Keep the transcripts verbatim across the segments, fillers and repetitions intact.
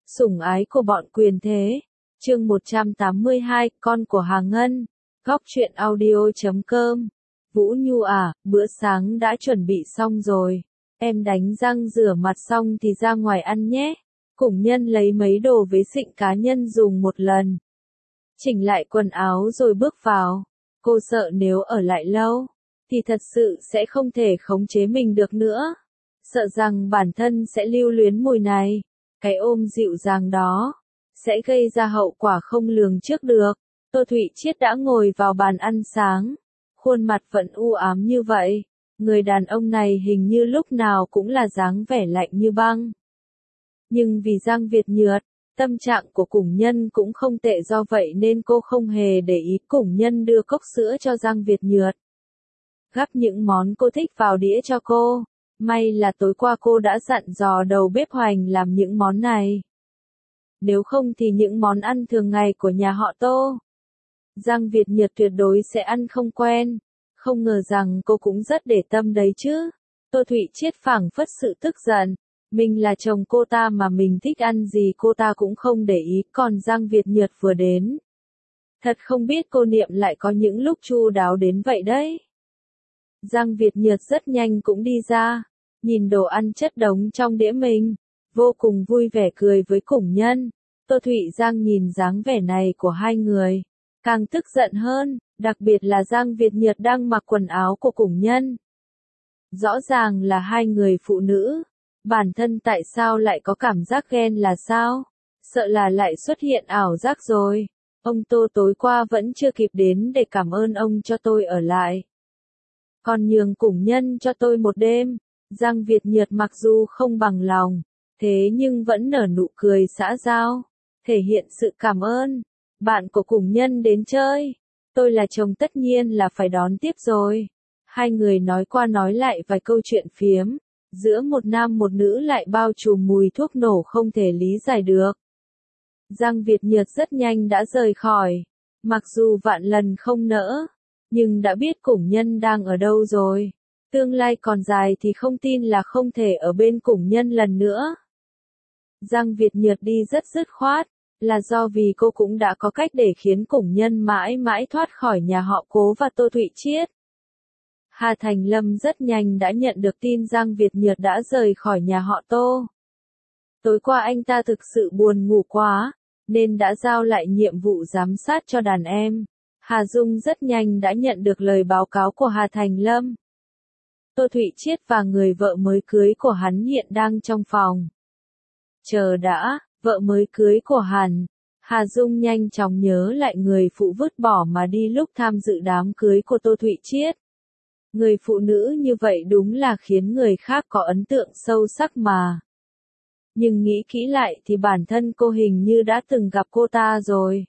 Sủng ái của bọn quyền thế. Chương một trăm tám mươi hai, con của Hà Ngân. Góc truyện audio chấm com. Vũ Nhu à, bữa sáng đã chuẩn bị xong rồi. Em đánh răng rửa mặt xong thì ra ngoài ăn nhé. Cùng Nhân lấy mấy đồ vệ sinh cá nhân dùng một lần. Chỉnh lại quần áo rồi bước vào. Cô sợ nếu ở lại lâu, thì thật sự sẽ không thể khống chế mình được nữa. Sợ rằng bản thân sẽ lưu luyến mùi này. Cái ôm dịu dàng đó sẽ gây ra hậu quả không lường trước được. Tô Thụy Chiết đã ngồi vào bàn ăn sáng, khuôn mặt vẫn u ám như vậy. Người đàn ông này hình như lúc nào cũng là dáng vẻ lạnh như băng. Nhưng vì Giang Việt Nhược, tâm trạng của Cùng Nhân cũng không tệ, do vậy nên cô không hề để ý. Cùng Nhân đưa cốc sữa cho Giang Việt Nhược, gắp những món cô thích vào đĩa cho cô. May là tối qua cô đã dặn dò đầu bếp Hoành làm những món này. Nếu không thì những món ăn thường ngày của nhà họ Tô, Giang Việt Nhược tuyệt đối sẽ ăn không quen. Không ngờ rằng cô cũng rất để tâm đấy chứ. Tô Thụy Chiết phảng phất sự tức giận. Mình là chồng cô ta mà mình thích ăn gì cô ta cũng không để ý. Còn Giang Việt Nhược vừa đến, thật không biết cô Niệm lại có những lúc chu đáo đến vậy đấy. Giang Việt Nhược rất nhanh cũng đi ra, nhìn đồ ăn chất đống trong đĩa mình, vô cùng vui vẻ cười với Cùng Nhân. Tô Thụy Giang nhìn dáng vẻ này của hai người, càng tức giận hơn, đặc biệt là Giang Việt Nhược đang mặc quần áo của Cùng Nhân. Rõ ràng là hai người phụ nữ, bản thân tại sao lại có cảm giác ghen là sao? Sợ là lại xuất hiện ảo giác rồi. Ông Tô tối qua vẫn chưa kịp đến để cảm ơn ông cho tôi ở lại, còn nhường Cùng Nhân cho tôi một đêm. Giang Việt Nhược mặc dù không bằng lòng, thế nhưng vẫn nở nụ cười xã giao, thể hiện sự cảm ơn. Bạn của Cùng Nhân đến chơi, tôi là chồng tất nhiên là phải đón tiếp rồi. Hai người nói qua nói lại vài câu chuyện phiếm, giữa một nam một nữ lại bao trùm mùi thuốc nổ không thể lý giải được. Giang Việt Nhược rất nhanh đã rời khỏi, mặc dù vạn lần không nỡ, nhưng đã biết Cùng Nhân đang ở đâu rồi. Tương lai còn dài thì không tin là không thể ở bên Cùng Nhân lần nữa. Giang Việt Nhược đi rất dứt khoát, là do vì cô cũng đã có cách để khiến Cùng Nhân mãi mãi thoát khỏi nhà họ Cố và Tô Thụy Chiết. Hà Thành Lâm rất nhanh đã nhận được tin Giang Việt Nhược đã rời khỏi nhà họ Tô. Tối qua anh ta thực sự buồn ngủ quá, nên đã giao lại nhiệm vụ giám sát cho đàn em. Hà Dung rất nhanh đã nhận được lời báo cáo của Hà Thành Lâm. Tô Thụy Chiết và người vợ mới cưới của hắn hiện đang trong phòng. Chờ đã, vợ mới cưới của hắn. Hà Dung nhanh chóng nhớ lại người phụ vứt bỏ mà đi lúc tham dự đám cưới của Tô Thụy Chiết. Người phụ nữ như vậy đúng là khiến người khác có ấn tượng sâu sắc mà. Nhưng nghĩ kỹ lại thì bản thân cô hình như đã từng gặp cô ta rồi.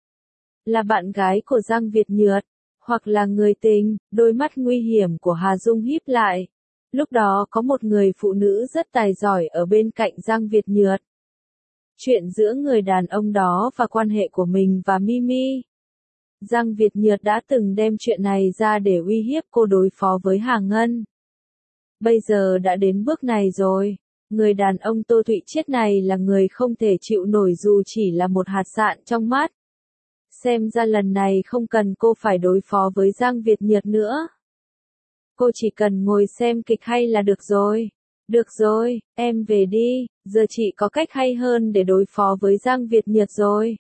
Là bạn gái của Giang Việt Nhược, hoặc là người tình. Đôi mắt nguy hiểm của Hà Dung híp lại. Lúc đó có một người phụ nữ rất tài giỏi ở bên cạnh Giang Việt Nhược. Chuyện giữa người đàn ông đó và quan hệ của mình và Mimi, Giang Việt Nhược đã từng đem chuyện này ra để uy hiếp cô đối phó với Hà Ngân. Bây giờ đã đến bước này rồi. Người đàn ông Tô Thụy Chiết này là người không thể chịu nổi dù chỉ là một hạt sạn trong mắt. Xem ra lần này không cần cô phải đối phó với Giang Việt Nhược nữa. Cô chỉ cần ngồi xem kịch hay là được rồi. Được rồi, em về đi, giờ chị có cách hay hơn để đối phó với Giang Việt Nhược rồi.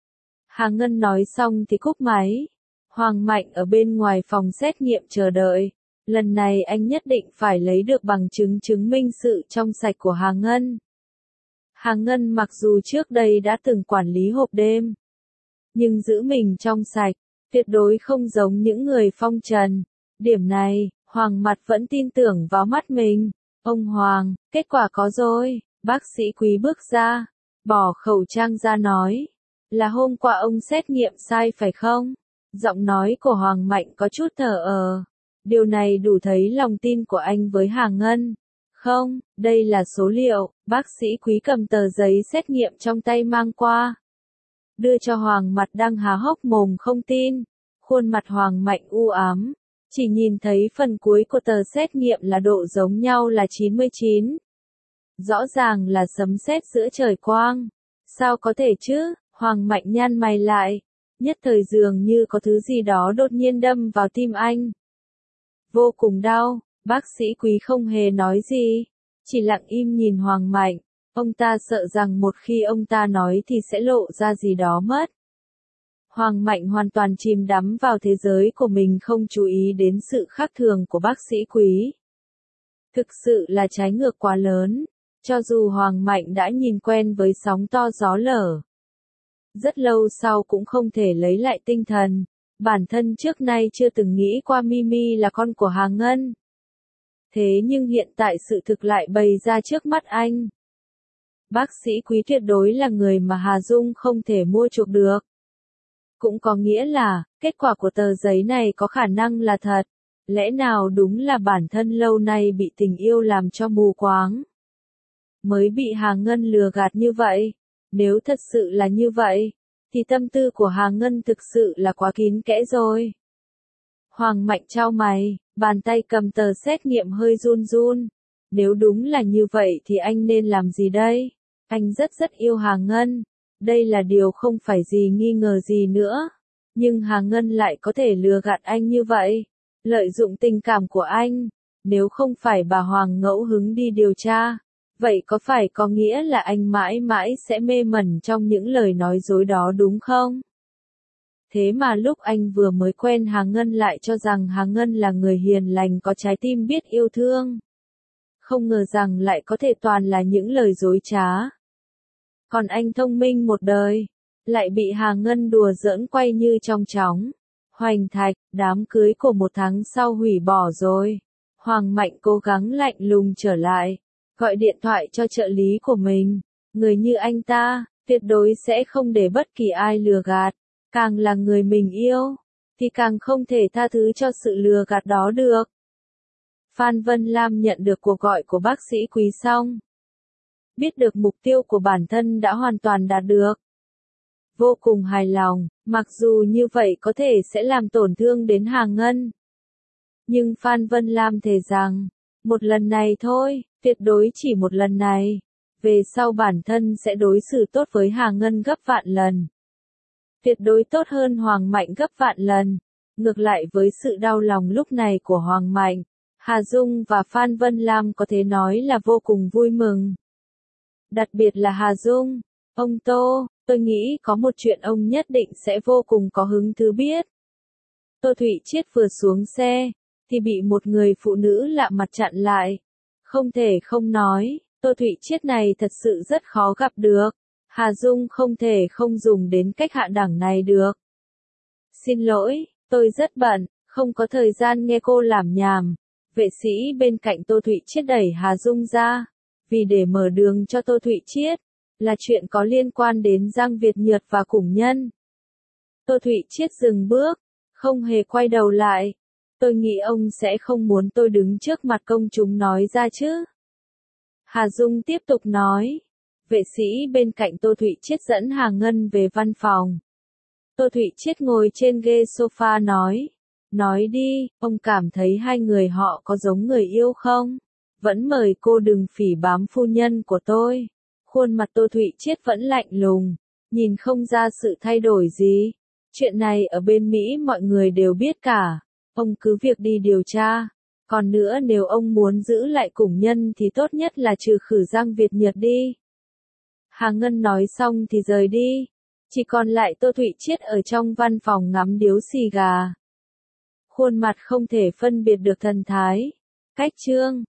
Hà Ngân nói xong thì cúp máy. Hoàng Mạnh ở bên ngoài phòng xét nghiệm chờ đợi. Lần này anh nhất định phải lấy được bằng chứng chứng minh sự trong sạch của Hà Ngân. Hà Ngân mặc dù trước đây đã từng quản lý hộp đêm, nhưng giữ mình trong sạch, tuyệt đối không giống những người phong trần. Điểm này, Hoàng Mặt vẫn tin tưởng vào mắt mình. Ông Hoàng, kết quả có rồi. Bác sĩ Quý bước ra, bỏ khẩu trang ra nói. Là hôm qua ông xét nghiệm sai phải không? Giọng nói của Hoàng Mạnh có chút thờ ơ. Điều này đủ thấy lòng tin của anh với Hà Ngân. Không, đây là số liệu. Bác sĩ Quý cầm tờ giấy xét nghiệm trong tay mang qua, đưa cho Hoàng Mặt đang há hốc mồm không tin. Khuôn mặt Hoàng Mạnh u ám, chỉ nhìn thấy phần cuối của tờ xét nghiệm là độ giống nhau là chín mươi chín. Rõ ràng là sấm sét giữa trời quang. Sao có thể chứ? Hoàng Mạnh nhăn mày lại. Nhất thời dường như có thứ gì đó đột nhiên đâm vào tim anh. Vô cùng đau, bác sĩ Quý không hề nói gì. Chỉ lặng im nhìn Hoàng Mạnh. Ông ta sợ rằng một khi ông ta nói thì sẽ lộ ra gì đó mất. Hoàng Mạnh hoàn toàn chìm đắm vào thế giới của mình, không chú ý đến sự khác thường của bác sĩ Quý. Thực sự là trái ngược quá lớn. Cho dù Hoàng Mạnh đã nhìn quen với sóng to gió lở, rất lâu sau cũng không thể lấy lại tinh thần. Bản thân trước nay chưa từng nghĩ qua Mimi là con của Hà Ngân. Thế nhưng hiện tại sự thực lại bày ra trước mắt anh. Bác sĩ Quý tuyệt đối là người mà Hà Dung không thể mua chuộc được. Cũng có nghĩa là, kết quả của tờ giấy này có khả năng là thật. Lẽ nào đúng là bản thân lâu nay bị tình yêu làm cho mù quáng, mới bị Hà Ngân lừa gạt như vậy? Nếu thật sự là như vậy, thì tâm tư của Hà Ngân thực sự là quá kín kẽ rồi. Hoàng Mạnh chau mày, bàn tay cầm tờ xét nghiệm hơi run run. Nếu đúng là như vậy thì anh nên làm gì đây? Anh rất rất yêu Hà Ngân. Đây là điều không phải gì nghi ngờ gì nữa. Nhưng Hà Ngân lại có thể lừa gạt anh như vậy, lợi dụng tình cảm của anh. Nếu không phải bà Hoàng ngẫu hứng đi điều tra, vậy có phải có nghĩa là anh mãi mãi sẽ mê mẩn trong những lời nói dối đó đúng không? Thế mà lúc anh vừa mới quen Hà Ngân lại cho rằng Hà Ngân là người hiền lành có trái tim biết yêu thương. Không ngờ rằng lại có thể toàn là những lời dối trá. Còn anh thông minh một đời, lại bị Hà Ngân đùa giỡn quay như trong chóng. Hoành Thạch, đám cưới của một tháng sau hủy bỏ rồi. Hoàng Mạnh cố gắng lạnh lùng trở lại, gọi điện thoại cho trợ lý của mình. Người như anh ta, tuyệt đối sẽ không để bất kỳ ai lừa gạt. Càng là người mình yêu, thì càng không thể tha thứ cho sự lừa gạt đó được. Phan Vân Lam nhận được cuộc gọi của bác sĩ Quý xong. Biết được mục tiêu của bản thân đã hoàn toàn đạt được. Vô cùng hài lòng, mặc dù như vậy có thể sẽ làm tổn thương đến Hà Ngân. Nhưng Phan Vân Lam thề rằng, một lần này thôi, tuyệt đối chỉ một lần này. Về sau bản thân sẽ đối xử tốt với Hà Ngân gấp vạn lần. Tuyệt đối tốt hơn Hoàng Mạnh gấp vạn lần. Ngược lại với sự đau lòng lúc này của Hoàng Mạnh, Hà Dung và Phan Vân Lam có thể nói là vô cùng vui mừng. Đặc biệt là Hà Dung, ông Tô, tôi nghĩ có một chuyện ông nhất định sẽ vô cùng có hứng thú biết. Tô Thụy Chiết vừa xuống xe, thì bị một người phụ nữ lạ mặt chặn lại. Không thể không nói, Tô Thụy Chiết này thật sự rất khó gặp được. Hà Dung không thể không dùng đến cách hạ đẳng này được. Xin lỗi, tôi rất bận, không có thời gian nghe cô làm nhảm. Vệ sĩ bên cạnh Tô Thụy Chiết đẩy Hà Dung ra, vì để mở đường cho Tô Thụy Chiết, là chuyện có liên quan đến Giang Việt Nhược và Củng Nhân. Tô Thụy Chiết dừng bước, không hề quay đầu lại. Tôi nghĩ ông sẽ không muốn tôi đứng trước mặt công chúng nói ra chứ. Hà Dung tiếp tục nói. Vệ sĩ bên cạnh Tô Thụy Chiết dẫn Hà Ngân về văn phòng. Tô Thụy Chiết ngồi trên ghế sofa nói. Nói đi, ông cảm thấy hai người họ có giống người yêu không? Vẫn mời cô đừng phỉ báng phu nhân của tôi. Khuôn mặt Tô Thụy Chiết vẫn lạnh lùng, nhìn không ra sự thay đổi gì. Chuyện này ở bên Mỹ mọi người đều biết cả. Ông cứ việc đi điều tra. Còn nữa nếu ông muốn giữ lại Củng Nhân thì tốt nhất là trừ khử Giang Việt Nhược đi. Hà Ngân nói xong thì rời đi. Chỉ còn lại Tô Thụy Chiết ở trong văn phòng ngắm điếu xì gà. Khuôn mặt không thể phân biệt được thần thái, cách chương.